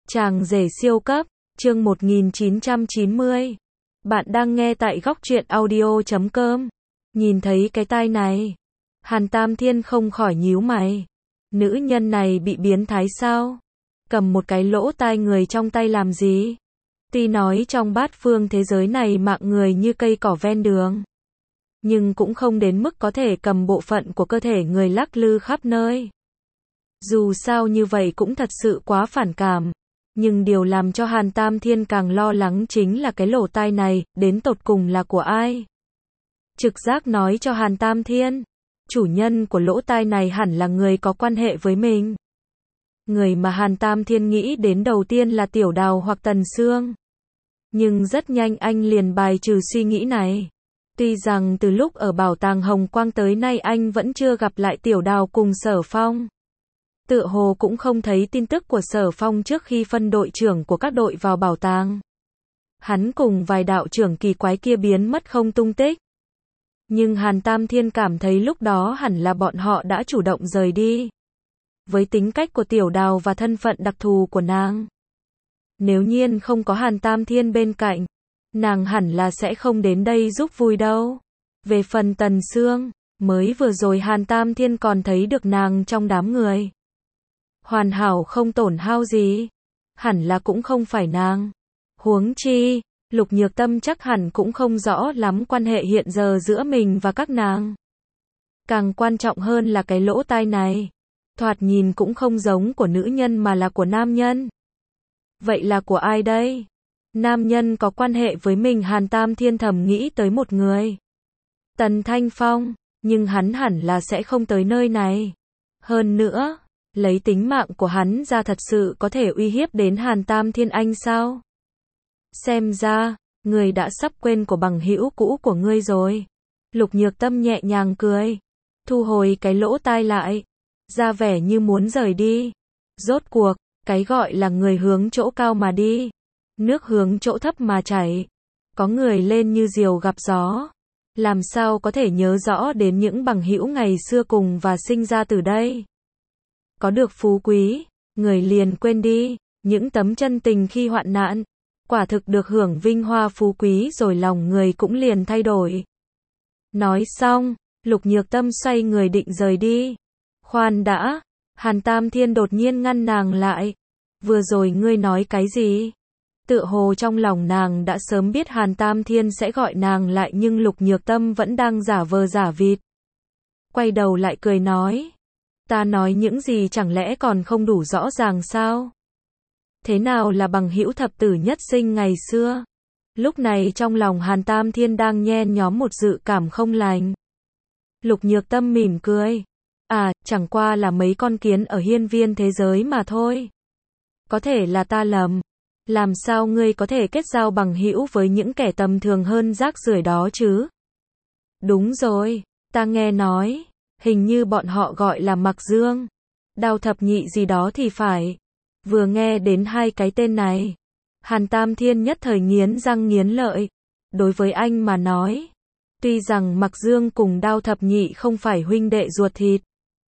Chàng rể siêu cấp, chương 1990. Bạn đang nghe tại góc truyện audio.com. Nhìn thấy cái tai này, Hàn Tam Thiên không khỏi nhíu mày. Nữ nhân này bị biến thái sao? Cầm một cái lỗ tai người trong tay làm gì? Tuy nói trong bát phương thế giới này mạng người như cây cỏ ven đường, nhưng cũng không đến mức có thể cầm bộ phận của cơ thể người lắc lư khắp nơi. Dù sao như vậy cũng thật sự quá phản cảm. Nhưng điều làm cho Hàn Tam Thiên càng lo lắng chính là cái lỗ tai này, đến tột cùng là của ai? Trực giác nói cho Hàn Tam Thiên, chủ nhân của lỗ tai này hẳn là người có quan hệ với mình. Người mà Hàn Tam Thiên nghĩ đến đầu tiên là Tiểu Đào hoặc Tần Sương. Nhưng rất nhanh anh liền bài trừ suy nghĩ này. Tuy rằng từ lúc ở bảo tàng Hồng Quang tới nay anh vẫn chưa gặp lại Tiểu Đào cùng Sở Phong. Tựa hồ cũng không thấy tin tức của Sở Phong trước khi phân đội trưởng của các đội vào bảo tàng. Hắn cùng vài đạo trưởng kỳ quái kia biến mất không tung tích. Nhưng Hàn Tam Thiên cảm thấy lúc đó hẳn là bọn họ đã chủ động rời đi. Với tính cách của Tiểu Đào và thân phận đặc thù của nàng, nếu nhiên không có Hàn Tam Thiên bên cạnh, nàng hẳn là sẽ không đến đây giúp vui đâu. Về phần Tần Sương, mới vừa rồi Hàn Tam Thiên còn thấy được nàng trong đám người. Hoàn hảo không tổn hao gì. Hẳn là cũng không phải nàng. Huống chi, Lục Nhược Tâm chắc hẳn cũng không rõ lắm quan hệ hiện giờ giữa mình và các nàng. Càng quan trọng hơn là cái lỗ tai này. Thoạt nhìn cũng không giống của nữ nhân mà là của nam nhân. Vậy là của ai đây? Nam nhân có quan hệ với mình, Hàn Tam Thiên thầm nghĩ tới một người. Tần Thanh Phong, nhưng hắn hẳn là sẽ không tới nơi này. Hơn nữa, lấy tính mạng của hắn ra thật sự có thể uy hiếp đến Hàn Tam Thiên anh sao? Xem ra, người đã sắp quên của bằng hữu cũ của ngươi rồi. Lục Nhược Tâm nhẹ nhàng cười, thu hồi cái lỗ tai lại, ra vẻ như muốn rời đi. Rốt cuộc, cái gọi là người hướng chỗ cao mà đi, nước hướng chỗ thấp mà chảy. Có người lên như diều gặp gió, làm sao có thể nhớ rõ đến những bằng hữu ngày xưa cùng và sinh ra từ đây. Có được phú quý, người liền quên đi những tấm chân tình khi hoạn nạn. Quả thực được hưởng vinh hoa phú quý rồi lòng người cũng liền thay đổi. Nói xong, Lục Nhược Tâm xoay người định rời đi. Khoan đã, Hàn Tam Thiên đột nhiên ngăn nàng lại. Vừa rồi ngươi nói cái gì? Tựa hồ trong lòng nàng đã sớm biết Hàn Tam Thiên sẽ gọi nàng lại, nhưng Lục Nhược Tâm vẫn đang giả vờ giả vịt. Quay đầu lại cười nói, ta nói những gì chẳng lẽ còn không đủ rõ ràng sao? Thế nào là bằng hữu thập tử nhất sinh ngày xưa? Lúc này trong lòng Hàn Tam Thiên đang nhen nhóm một dự cảm không lành. Lục Nhược Tâm mỉm cười. À, chẳng qua là mấy con kiến ở hiên viên thế giới mà thôi. Có thể là ta lầm. Làm sao ngươi có thể kết giao bằng hữu với những kẻ tầm thường hơn rác rưởi đó chứ? Đúng rồi, ta nghe nói, hình như bọn họ gọi là Mặc Dương, Đao Thập Nhị gì đó thì phải. Vừa nghe đến hai cái tên này, Hàn Tam Thiên nhất thời nghiến răng nghiến lợi. Đối với anh mà nói, tuy rằng Mặc Dương cùng Đao Thập Nhị không phải huynh đệ ruột thịt,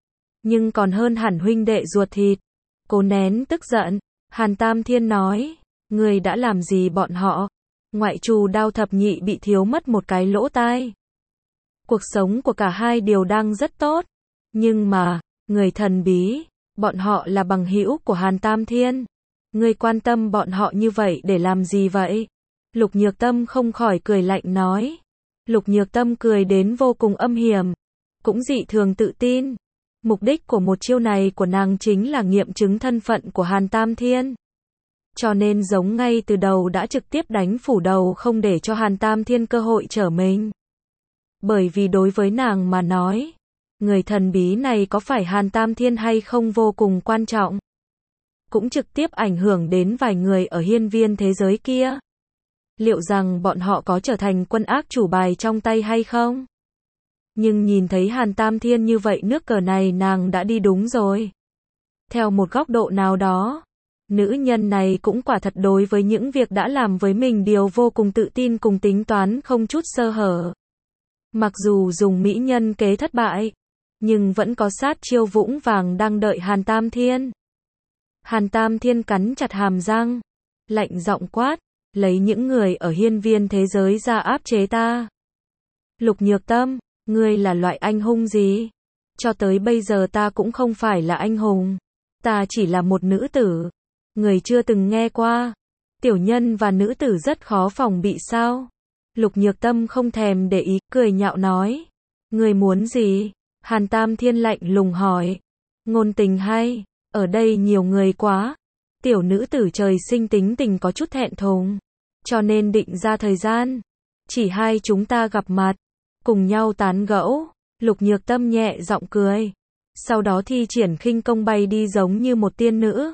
nhưng còn hơn hẳn huynh đệ ruột thịt. Cố nén tức giận, Hàn Tam Thiên nói, ngươi đã làm gì bọn họ? Ngoại trừ Đao Thập Nhị bị thiếu mất một cái lỗ tai, cuộc sống của cả hai đều đang rất tốt. Nhưng mà, người thần bí, bọn họ là bằng hữu của Hàn Tam Thiên. Ngươi quan tâm bọn họ như vậy để làm gì vậy? Lục Nhược Tâm không khỏi cười lạnh nói. Lục Nhược Tâm cười đến vô cùng âm hiểm, cũng dị thường tự tin. Mục đích của một chiêu này của nàng chính là nghiệm chứng thân phận của Hàn Tam Thiên. Cho nên giống ngay từ đầu đã trực tiếp đánh phủ đầu, không để cho Hàn Tam Thiên cơ hội trở mình. Bởi vì đối với nàng mà nói, người thần bí này có phải Hàn Tam Thiên hay không vô cùng quan trọng. Cũng trực tiếp ảnh hưởng đến vài người ở hiên viên thế giới kia. Liệu rằng bọn họ có trở thành quân ác chủ bài trong tay hay không? Nhưng nhìn thấy Hàn Tam Thiên như vậy, nước cờ này nàng đã đi đúng rồi. Theo một góc độ nào đó, nữ nhân này cũng quả thật đối với những việc đã làm với mình điều vô cùng tự tin cùng tính toán không chút sơ hở. Mặc dù dùng mỹ nhân kế thất bại, nhưng vẫn có sát chiêu vũng vàng đang đợi Hàn Tam Thiên. Hàn Tam Thiên cắn chặt hàm răng, lạnh giọng quát, lấy những người ở hiên viên thế giới ra áp chế ta. Lục Nhược Tâm, ngươi là loại anh hùng gì? Cho tới bây giờ ta cũng không phải là anh hùng. Ta chỉ là một nữ tử. Người chưa từng nghe qua. Tiểu nhân và nữ tử rất khó phòng bị sao? Lục Nhược Tâm không thèm để ý, cười nhạo nói. Người muốn gì? Hàn Tam Thiên lạnh lùng hỏi. Ngôn tình hay, ở đây nhiều người quá. Tiểu nữ tử trời sinh tính tình có chút thẹn thùng. Cho nên định ra thời gian. Chỉ hai chúng ta gặp mặt. Cùng nhau tán gẫu. Lục Nhược Tâm nhẹ giọng cười. Sau đó thi triển khinh công bay đi giống như một tiên nữ.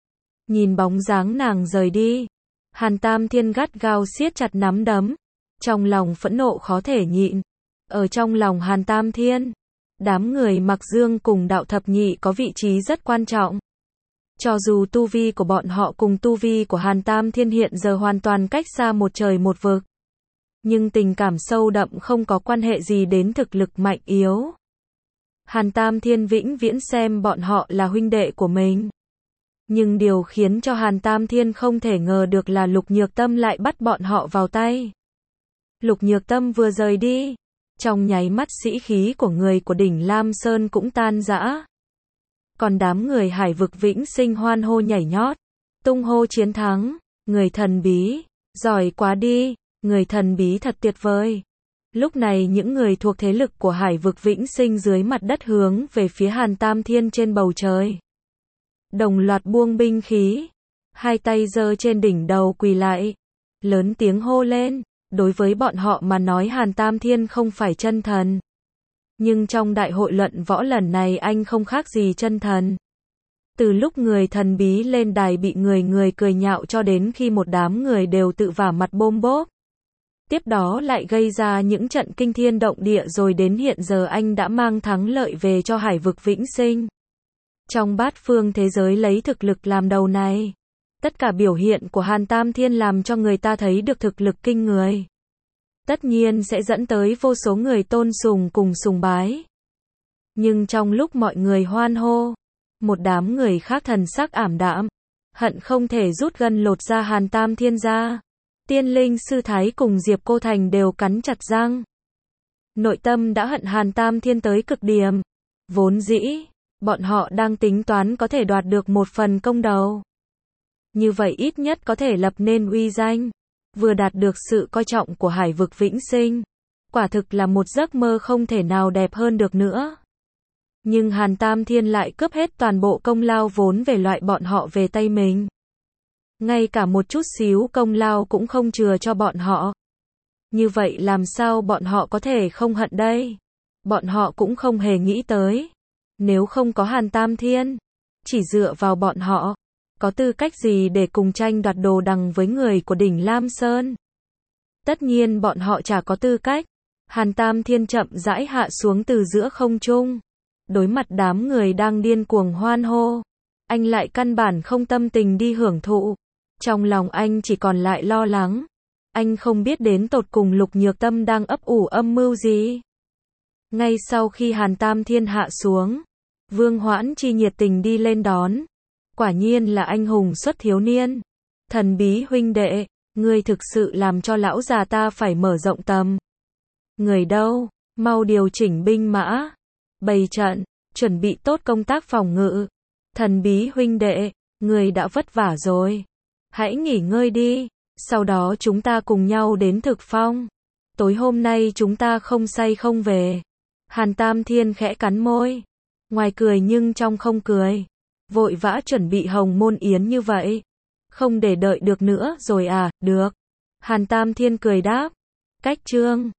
Nhìn bóng dáng nàng rời đi. Hàn Tam Thiên gắt gao siết chặt nắm đấm. Trong lòng phẫn nộ khó thể nhịn. Ở trong lòng Hàn Tam Thiên, đám người Mặc Dương cùng đạo thập nhị có vị trí rất quan trọng. Cho dù tu vi của bọn họ cùng tu vi của Hàn Tam Thiên hiện giờ hoàn toàn cách xa một trời một vực. Nhưng tình cảm sâu đậm không có quan hệ gì đến thực lực mạnh yếu. Hàn Tam Thiên vĩnh viễn xem bọn họ là huynh đệ của mình. Nhưng điều khiến cho Hàn Tam Thiên không thể ngờ được là Lục Nhược Tâm lại bắt bọn họ vào tay. Lục Nhược Tâm vừa rời đi, trong nháy mắt sĩ khí của người của đỉnh Lam Sơn cũng tan rã. Còn đám người Hải vực Vĩnh Sinh hoan hô nhảy nhót, tung hô chiến thắng, người thần bí, giỏi quá đi, người thần bí thật tuyệt vời. Lúc này những người thuộc thế lực của Hải vực Vĩnh Sinh dưới mặt đất hướng về phía Hàn Tam Thiên trên bầu trời. Đồng loạt buông binh khí, hai tay giơ trên đỉnh đầu quỳ lại, lớn tiếng hô lên. Đối với bọn họ mà nói Hàn Tam Thiên không phải chân thần. Nhưng trong đại hội luận võ lần này anh không khác gì chân thần. Từ lúc người thần bí lên đài bị người cười nhạo cho đến khi một đám người đều tự vả mặt bôm bốp. Tiếp đó lại gây ra những trận kinh thiên động địa rồi đến hiện giờ anh đã mang thắng lợi về cho Hải vực Vĩnh Sinh. Trong bát phương thế giới lấy thực lực làm đầu này. Tất cả biểu hiện của Hàn Tam Thiên làm cho người ta thấy được thực lực kinh người. Tất nhiên sẽ dẫn tới vô số người tôn sùng cùng sùng bái. Nhưng trong lúc mọi người hoan hô, một đám người khác thần sắc ảm đạm, hận không thể rút gân lột da Hàn Tam Thiên ra. Tiên Linh Sư Thái cùng Diệp Cô Thành đều cắn chặt răng. Nội tâm đã hận Hàn Tam Thiên tới cực điểm. Vốn dĩ, bọn họ đang tính toán có thể đoạt được một phần công đầu. Như vậy ít nhất có thể lập nên uy danh, vừa đạt được sự coi trọng của Hải vực Vĩnh Sinh. Quả thực là một giấc mơ không thể nào đẹp hơn được nữa. Nhưng Hàn Tam Thiên lại cướp hết toàn bộ công lao vốn về loại bọn họ về tay mình. Ngay cả một chút xíu công lao cũng không chừa cho bọn họ. Như vậy làm sao bọn họ có thể không hận đây? Bọn họ cũng không hề nghĩ tới. Nếu không có Hàn Tam Thiên, chỉ dựa vào bọn họ, có tư cách gì để cùng tranh đoạt đồ đằng với người của đỉnh Lam Sơn? Tất nhiên bọn họ chả có tư cách. Hàn Tam Thiên chậm rãi hạ xuống từ giữa không trung. Đối mặt đám người đang điên cuồng hoan hô. Anh lại căn bản không tâm tình đi hưởng thụ. Trong lòng anh chỉ còn lại lo lắng. Anh không biết đến tột cùng Lục Nhược Tâm đang ấp ủ âm mưu gì. Ngay sau khi Hàn Tam Thiên hạ xuống, Vương Hoãn Chi nhiệt tình đi lên đón. Quả nhiên là anh hùng xuất thiếu niên. Thần bí huynh đệ, ngươi thực sự làm cho lão già ta phải mở rộng tầm. Người đâu, mau điều chỉnh binh mã, bày trận, chuẩn bị tốt công tác phòng ngự. Thần bí huynh đệ, ngươi đã vất vả rồi. Hãy nghỉ ngơi đi, sau đó chúng ta cùng nhau đến Thực Phong. Tối hôm nay chúng ta không say không về. Hàn Tam Thiên khẽ cắn môi, ngoài cười nhưng trong không cười. Vội vã chuẩn bị hồng môn yến như vậy. Không để đợi được nữa rồi à, được. Hàn Tam Thiên cười đáp. Cách chương